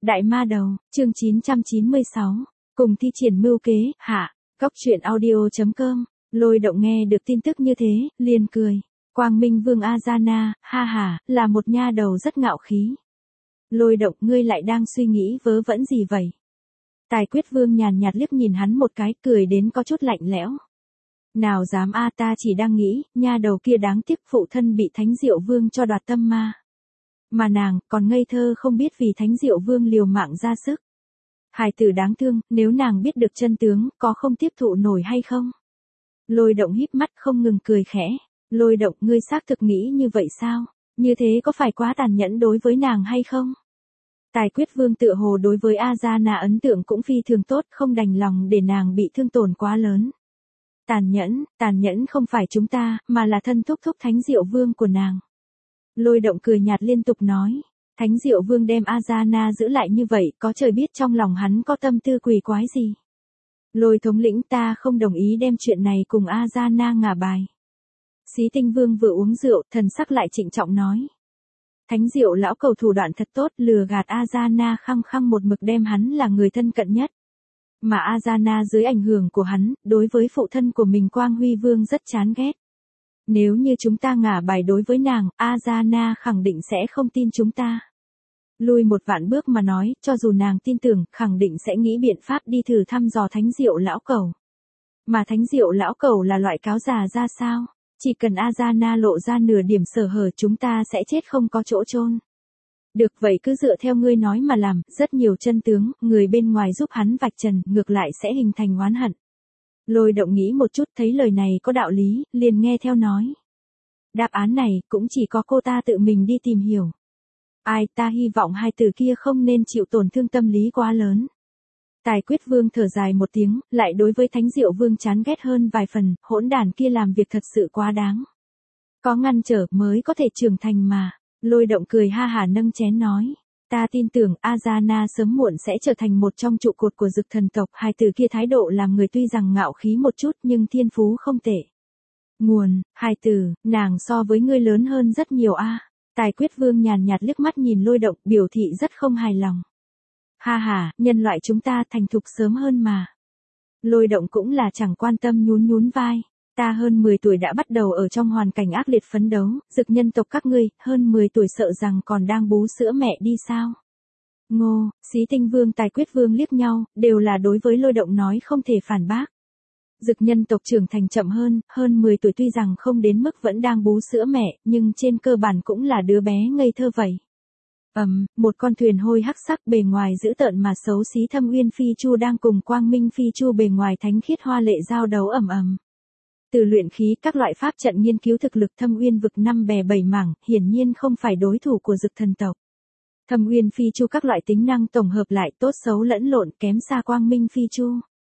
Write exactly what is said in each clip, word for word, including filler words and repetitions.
Đại ma đầu, chương chín trăm chín mươi sáu, cùng thi triển mưu kế, hạ, Cóc truyện audio chấm com, Lôi Động nghe được tin tức như thế, liền cười. Quang Minh Vương Azana, ha ha, là một nha đầu rất ngạo khí. Lôi Động, ngươi lại đang suy nghĩ vớ vẩn gì vậy? Tài Quyết Vương nhàn nhạt liếc nhìn hắn một cái, cười đến có chút lạnh lẽo. Nào dám a, ta chỉ đang nghĩ, nha đầu kia đáng tiếc phụ thân bị Thánh Diệu Vương cho đoạt tâm ma. Mà nàng, còn ngây thơ không biết vì Thánh Diệu Vương liều mạng ra sức. Hài tử đáng thương, nếu nàng biết được chân tướng, có không tiếp thụ nổi hay không? Lôi Động híp mắt không ngừng cười khẽ. Lôi Động, ngươi xác thực nghĩ như vậy sao? Như thế có phải quá tàn nhẫn đối với nàng hay không? Tài Quyết Vương tựa hồ đối với Azana ấn tượng cũng phi thường tốt, không đành lòng để nàng bị thương tổn quá lớn. Tàn nhẫn, tàn nhẫn không phải chúng ta, mà là thân thúc thúc Thánh Diệu Vương của nàng. Lôi Động cười nhạt liên tục nói. Thánh Diệu Vương đem Azana giữ lại như vậy, có trời biết trong lòng hắn có tâm tư quỷ quái gì. Lôi thống lĩnh, ta không đồng ý đem chuyện này cùng Azana ngả bài. Xí Tinh Vương vừa uống rượu, thần sắc lại trịnh trọng nói. Thánh Diệu lão cầu thủ đoạn thật tốt, lừa gạt Azana khăng khăng một mực đem hắn là người thân cận nhất. Mà Azana dưới ảnh hưởng của hắn, đối với phụ thân của mình Quang Huy Vương rất chán ghét. Nếu như chúng ta ngả bài đối với nàng, Azana khẳng định sẽ không tin chúng ta. Lùi một vạn bước mà nói, cho dù nàng tin tưởng, khẳng định sẽ nghĩ biện pháp đi thử thăm dò Thánh Diệu lão cầu. Mà Thánh Diệu lão cầu là loại cáo già ra sao? Chỉ cần Azana lộ ra nửa điểm sở hở chúng ta sẽ chết không có chỗ chôn. Được vậy cứ dựa theo ngươi nói mà làm, rất nhiều chân tướng, người bên ngoài giúp hắn vạch trần, ngược lại sẽ hình thành oán hận. Lôi Động nghĩ một chút thấy lời này có đạo lý, liền nghe theo nói. Đáp án này cũng chỉ có cô ta tự mình đi tìm hiểu. Ai, ta hy vọng hai từ kia không nên chịu tổn thương tâm lý quá lớn. Tài Quyết Vương thở dài một tiếng, lại đối với Thánh Diệu Vương chán ghét hơn vài phần, hỗn đàn kia làm việc thật sự quá đáng. Có ngăn trở mới có thể trưởng thành mà. Lôi Động cười ha hả nâng chén nói. Ta tin tưởng Azana sớm muộn sẽ trở thành một trong trụ cột của Dực thần tộc. Hai từ kia thái độ làm người tuy rằng ngạo khí một chút nhưng thiên phú không tệ. Nguồn, hai từ, nàng so với ngươi lớn hơn rất nhiều a. Tài Quyết Vương nhàn nhạt liếc mắt nhìn Lôi Động, biểu thị rất không hài lòng. Ha ha, nhân loại chúng ta thành thục sớm hơn mà. Lôi Động cũng là chẳng quan tâm nhún nhún vai. Ta hơn mười tuổi đã bắt đầu ở trong hoàn cảnh ác liệt phấn đấu, Dực nhân tộc các ngươi, hơn mười tuổi sợ rằng còn đang bú sữa mẹ đi sao? Ngô, Xí Tinh Vương Tài Quyết Vương liếc nhau, đều là đối với Lôi Động nói không thể phản bác. Dực nhân tộc trưởng thành chậm hơn, hơn mười tuổi tuy rằng không đến mức vẫn đang bú sữa mẹ, nhưng trên cơ bản cũng là đứa bé ngây thơ vậy. Ầm, um, một con thuyền hôi hắc sắc bề ngoài dữ tợn mà xấu xí Thâm Uyên Phi Chu đang cùng Quang Minh Phi Chu bề ngoài thánh khiết hoa lệ giao đấu ầm ầm. Từ luyện khí các loại pháp trận nghiên cứu thực lực Thâm Uyên vực năm bè bảy mảng, hiển nhiên không phải đối thủ của Dực thần tộc. Thâm Uyên Phi Chu các loại tính năng tổng hợp lại tốt xấu lẫn lộn kém xa Quang Minh Phi Chu.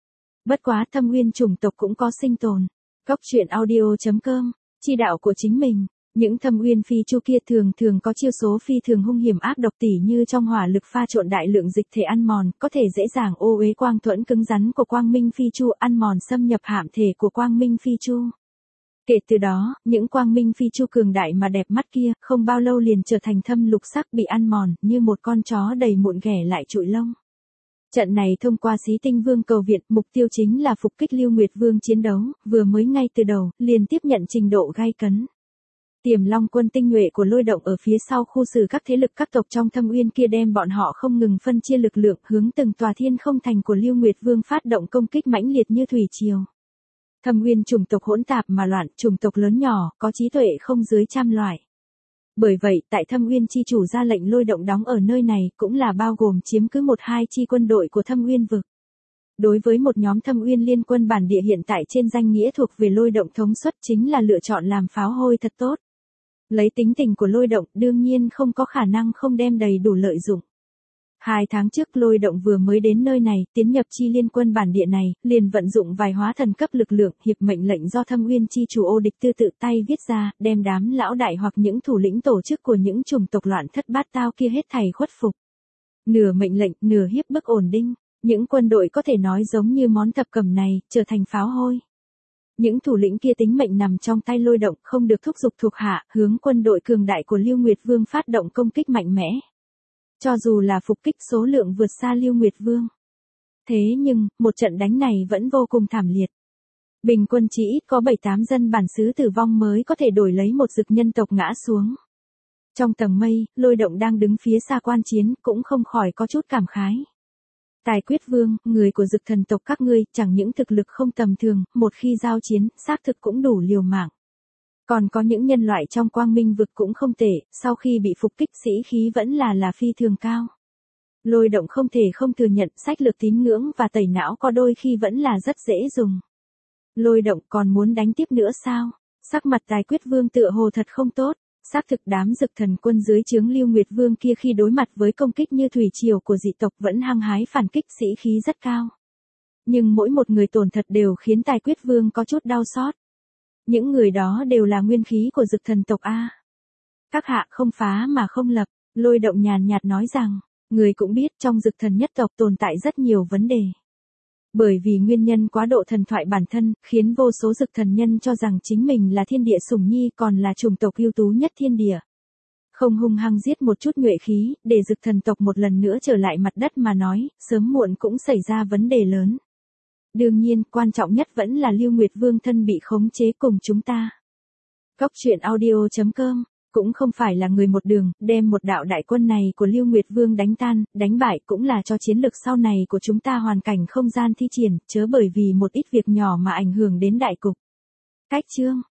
Bất quá Thâm Uyên chủng tộc cũng có sinh tồn. Cóc truyện audio chấm com, chi đạo của chính mình. Những Thâm Uyên Phi Chu kia thường thường có chiêu số phi thường hung hiểm ác độc tỉ như trong hỏa lực pha trộn đại lượng dịch thể ăn mòn, có thể dễ dàng ô uế quang thuẫn cứng rắn của Quang Minh Phi Chu, ăn mòn xâm nhập hạm thể của Quang Minh Phi Chu. Kể từ đó, những Quang Minh Phi Chu cường đại mà đẹp mắt kia, không bao lâu liền trở thành thâm lục sắc bị ăn mòn, như một con chó đầy mụn ghẻ lại trụi lông. Trận này thông qua Xí Tinh Vương cầu viện, mục tiêu chính là phục kích Lưu Nguyệt Vương chiến đấu, vừa mới ngay từ đầu, liền tiếp nhận trình độ gay cấn. Tiềm Long quân tinh nhuệ của Lôi Động ở phía sau khu xử các thế lực các tộc trong Thâm Uyên kia đem bọn họ không ngừng phân chia lực lượng hướng từng tòa thiên không thành của Lưu Nguyệt Vương phát động công kích mãnh liệt như thủy triều. Thâm Uyên chủng tộc hỗn tạp mà loạn, chủng tộc lớn nhỏ, có trí tuệ không dưới trăm loại. Bởi vậy, tại Thâm Uyên chi chủ ra lệnh Lôi Động đóng ở nơi này, cũng là bao gồm chiếm cứ một hai chi quân đội của Thâm Uyên vực. Đối với một nhóm Thâm Uyên liên quân bản địa hiện tại trên danh nghĩa thuộc về Lôi Động thống suất chính là lựa chọn làm pháo hôi thật tốt. Lấy tính tình của Lôi Động đương nhiên không có khả năng không đem đầy đủ lợi dụng. Hai tháng trước Lôi Động vừa mới đến nơi này, tiến nhập chi liên quân bản địa này, liền vận dụng vài hóa thần cấp lực lượng, hiệp mệnh lệnh do Thâm Uyên chi chủ Ô Địch Tư tự tay viết ra, đem đám lão đại hoặc những thủ lĩnh tổ chức của những chủng tộc loạn thất bát tao kia hết thảy khuất phục. Nửa mệnh lệnh, nửa hiếp bức ổn định, những quân đội có thể nói giống như món thập cẩm này, trở thành pháo hôi. Những thủ lĩnh kia tính mệnh nằm trong tay Lôi Động, không được thúc giục thuộc hạ, hướng quân đội cường đại của Lưu Nguyệt Vương phát động công kích mạnh mẽ. cho dù là phục kích số lượng vượt xa Lưu Nguyệt Vương. Thế nhưng, một trận đánh này vẫn vô cùng thảm liệt. Bình quân chỉ ít có bảy tám dân bản xứ tử vong mới có thể đổi lấy một dực nhân tộc ngã xuống. Trong tầng mây, Lôi Động đang đứng phía xa quan chiến, cũng không khỏi có chút cảm khái. Tài Quyết Vương, người của dực thần tộc các ngươi, chẳng những thực lực không tầm thường, một khi giao chiến, xác thực cũng đủ liều mạng. Còn có những nhân loại trong quang minh vực cũng không tệ, sau khi bị phục kích sĩ khí vẫn là là phi thường cao. Lôi Động không thể không thừa nhận sách lược tín ngưỡng và tẩy não có đôi khi vẫn là rất dễ dùng. Lôi Động còn muốn đánh tiếp nữa sao? Sắc mặt Tài Quyết Vương tựa hồ thật không tốt. Xác thực đám dực thần quân dưới trướng Lưu Nguyệt Vương kia khi đối mặt với công kích như thủy triều của dị tộc vẫn hăng hái phản kích sĩ khí rất cao. Nhưng mỗi một người tổn thật đều khiến Tài Quyết Vương có chút đau xót. Những người đó đều là nguyên khí của dực thần tộc A. Các hạ không phá mà không lập, Lôi Động nhàn nhạt nói rằng, người cũng biết trong dực thần nhất tộc tồn tại rất nhiều vấn đề. Bởi vì nguyên nhân quá độ thần thoại bản thân, khiến vô số dực thần nhân cho rằng chính mình là thiên địa sủng nhi còn là chủng tộc ưu tú nhất thiên địa. Không hung hăng giết một chút nhuệ khí, để dực thần tộc một lần nữa trở lại mặt đất mà nói, sớm muộn cũng xảy ra vấn đề lớn. Đương nhiên, quan trọng nhất vẫn là Lưu Nguyệt Vương thân bị khống chế cùng chúng ta. Cóc truyện audio chấm com cũng không phải là người một đường, đem một đạo đại quân này của Lưu Nguyệt Vương đánh tan, đánh bại cũng là cho chiến lược sau này của chúng ta hoàn cảnh không gian thi triển, chớ bởi vì một ít việc nhỏ mà ảnh hưởng đến đại cục. Cách chương